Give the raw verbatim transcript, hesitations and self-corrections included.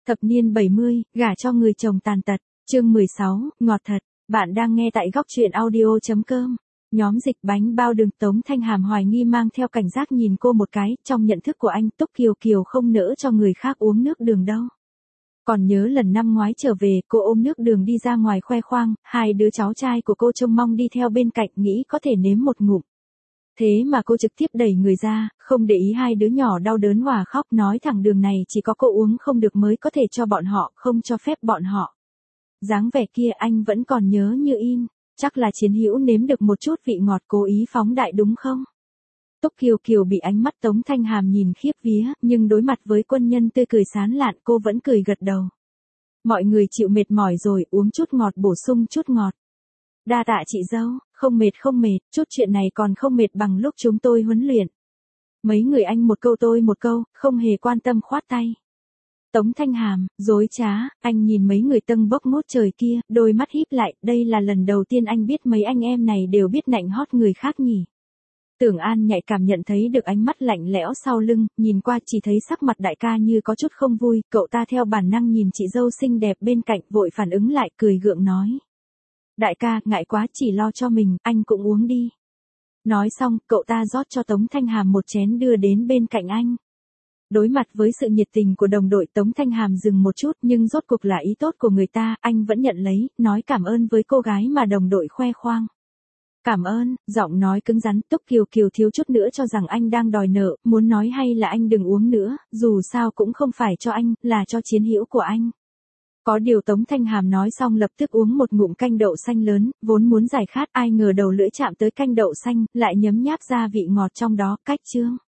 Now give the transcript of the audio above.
Thập niên bảy mươi, gả cho người chồng tàn tật, chương mười sáu, ngọt thật, bạn đang nghe tại góc truyện audio chấm com. Nhóm dịch bánh bao đường Tống Thanh Hàm hoài nghi mang theo cảnh giác nhìn cô một cái, trong nhận thức của anh Túc Kiều Kiều không nỡ cho người khác uống nước đường đâu. Còn nhớ lần năm ngoái trở về, cô ôm nước đường đi ra ngoài khoe khoang, hai đứa cháu trai của cô trông mong đi theo bên cạnh nghĩ có thể nếm một ngụm. Thế mà cô trực tiếp đẩy người ra, không để ý hai đứa nhỏ đau đớn hòa khóc, nói thẳng đường này chỉ có cô uống không được mới có thể cho bọn họ, không cho phép bọn họ. Dáng vẻ kia anh vẫn còn nhớ như in, chắc là Chiến Hữu nếm được một chút vị ngọt cố ý phóng đại đúng không? Túc Kiều Kiều bị ánh mắt Tống Thanh Hàm nhìn khiếp vía, nhưng đối mặt với quân nhân tươi cười sán lạn cô vẫn cười gật đầu. Mọi người chịu mệt mỏi rồi, uống chút ngọt bổ sung chút ngọt. Đa tạ chị dâu, không mệt không mệt, chút chuyện này còn không mệt bằng lúc chúng tôi huấn luyện. Mấy người anh một câu tôi một câu, không hề quan tâm khoát tay. Tống Thanh Hàm, dối trá, anh nhìn mấy người tâng bốc ngút trời kia, đôi mắt híp lại, đây là lần đầu tiên anh biết mấy anh em này đều biết nạnh hót người khác nhỉ. Tưởng An nhạy cảm nhận thấy được ánh mắt lạnh lẽo sau lưng, nhìn qua chỉ thấy sắc mặt đại ca như có chút không vui, cậu ta theo bản năng nhìn chị dâu xinh đẹp bên cạnh vội phản ứng lại cười gượng nói. Đại ca, ngại quá chỉ lo cho mình, anh cũng uống đi. Nói xong, cậu ta rót cho Tống Thanh Hàm một chén đưa đến bên cạnh anh. Đối mặt với sự nhiệt tình của đồng đội Tống Thanh Hàm dừng một chút nhưng rốt cuộc là ý tốt của người ta, anh vẫn nhận lấy, nói cảm ơn với cô gái mà đồng đội khoe khoang. Cảm ơn, giọng nói cứng rắn, Túc Kiều Kiều thiếu chút nữa cho rằng anh đang đòi nợ, muốn nói hay là anh đừng uống nữa, dù sao cũng không phải cho anh, là cho Chiến Hữu của anh. Có điều Tống Thanh Hàm nói xong lập tức uống một ngụm canh đậu xanh lớn, vốn muốn giải khát ai ngờ đầu lưỡi chạm tới canh đậu xanh, lại nhấm nháp ra vị ngọt trong đó, cách chương.